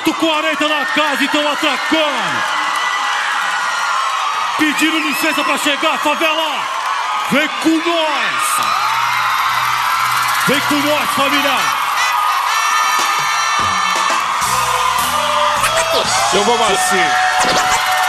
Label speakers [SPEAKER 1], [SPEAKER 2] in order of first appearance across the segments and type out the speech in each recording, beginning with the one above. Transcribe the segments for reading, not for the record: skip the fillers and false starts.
[SPEAKER 1] Ponto 40 na casa, então atracando. Pedindo licença pra chegar, favela. Vem com nós. Vem com nós, família.
[SPEAKER 2] Eu vou assim.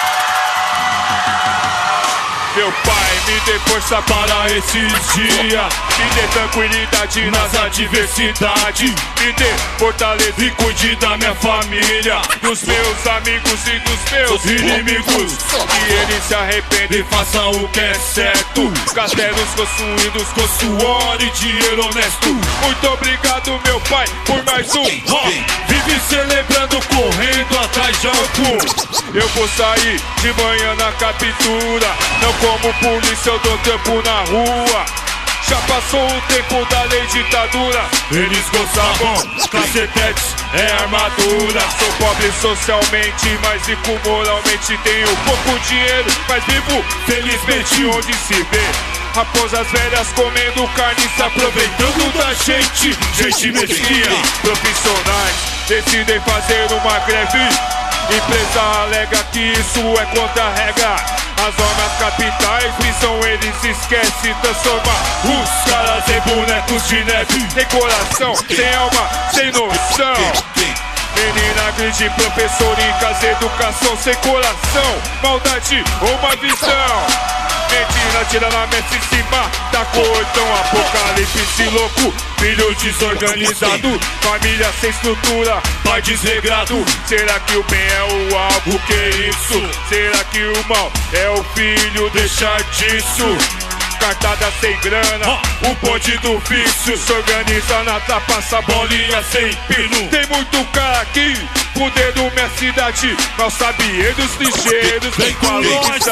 [SPEAKER 2] Meu pai me dê força para esses dias, me dê tranquilidade nas adversidades, me dê fortaleza e cuide da minha família, dos meus amigos e dos meus inimigos. Que eles se arrependam e façam o que é certo. Castelos construídos com suor e dinheiro honesto. Muito obrigado, meu pai, por mais um. Vive celebrando, correndo atrás de algum. Eu vou sair de manhã na captura, não como polícia, eu dou tempo na rua. Já passou o tempo da lei ditadura. Eles gozavam, cacetetes, é armadura. Sou pobre socialmente, mas rico moralmente. Tenho pouco dinheiro, mas vivo felizmente onde se vê raposas velhas comendo carne, se aproveitando da gente. Gente mesquinha, profissionais decidem fazer uma greve. Empresa alega que isso é contra a regra. As zonas capitais visam, eles esquecem. Transformar os caras em bonecos de neve. Tem coração, sem alma, sem noção. Menina grande, professor em casa, educação sem coração. Maldade ou uma visão. Mentira, tira na mesa em cima da cordão. Apocalipse louco, filho desorganizado. Família sem estrutura, pai desregrado. Será que o bem é o alvo? Que isso? Será que o mal é o filho? Deixar disso. Cartada sem grana, o bonde do vício. Se organiza na tá, passa bolinha sem pino. Tem muito cara aqui, poder minha cidade. Mal sabiendo os lixeiros.
[SPEAKER 1] Vem com nós,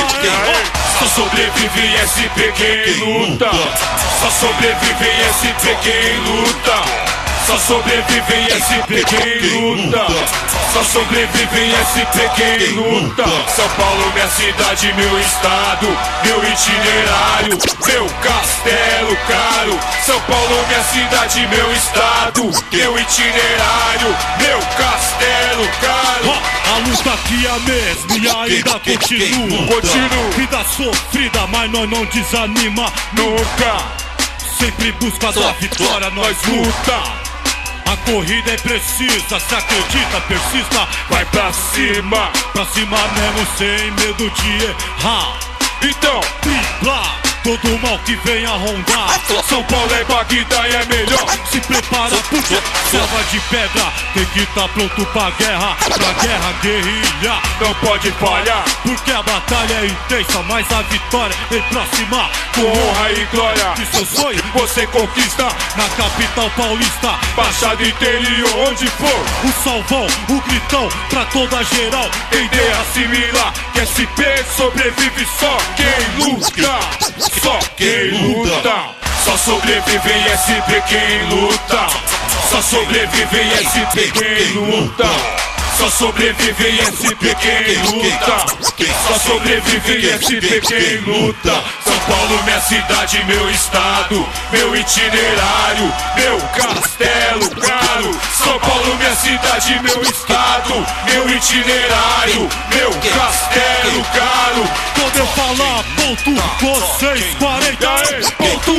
[SPEAKER 2] só sobrevive SP quem luta. Só sobrevive SP quem luta. Só sobrevive em SP quem luta. Só sobrevive em SP quem luta. São Paulo, minha cidade, meu estado, meu itinerário, meu castelo caro. São Paulo, minha cidade, meu estado, meu itinerário, meu castelo caro.
[SPEAKER 1] A luta aqui é a mesma e ainda continua. Vida sofrida, mas nós não desanima nunca. Sempre busca a vitória, nós luta. A corrida é precisa, se acredita, persista.
[SPEAKER 2] Vai pra cima
[SPEAKER 1] mesmo, sem medo de errar.
[SPEAKER 2] Então,
[SPEAKER 1] dribla todo mal que vem a rondar.
[SPEAKER 2] São Paulo é Bagdá e é melhor.
[SPEAKER 1] Se prepara porque selva de pedra. Tem que tá pronto pra guerra guerrilha.
[SPEAKER 2] Não pode falhar,
[SPEAKER 1] porque a batalha é intensa, mas a vitória é próxima.
[SPEAKER 2] Com honra e glória,
[SPEAKER 1] e seu sonho
[SPEAKER 2] você conquista.
[SPEAKER 1] Na capital paulista,
[SPEAKER 2] Baixada Interior, onde for.
[SPEAKER 1] O salvão, o gritão, pra toda geral
[SPEAKER 2] Entender, assimilar, que SP sobrevive só quem luta. Só quem luta. Só sobrevive em SP quem luta. Só sobrevive em SP quem luta. Só sobrevive em SP quem luta. Só sobrevive em SP quem luta. São Paulo, minha cidade, meu estado, meu itinerário, meu castelo caro. São Paulo, minha cidade, meu estado, meu itinerário, meu castelo caro.
[SPEAKER 1] Quando eu falar ponto, vocês 40 ponto,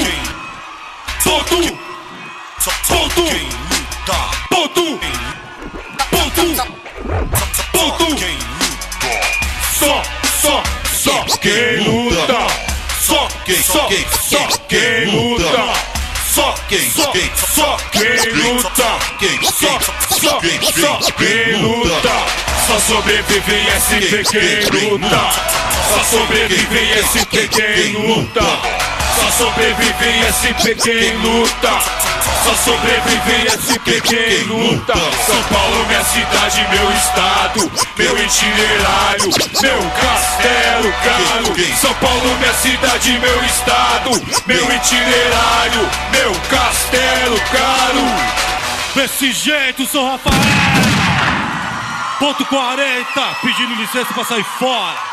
[SPEAKER 1] ponto, ponto, ponto, ponto, ponto. Só quem luta. Só quem luta. Só quem luta. Só quem luta. Só sobrevive em SP quem luta. Só sobrevive em SP quem luta. Só sobrevive em SP quem luta. Só sobrevive em SP quem luta. São Paulo, minha cidade, meu estado, meu itinerário, meu castelo caro. São Paulo, minha cidade, meu estado, meu itinerário, meu castelo caro. Desse jeito, sou Rafael. Ponto 40, pedindo licença pra sair fora.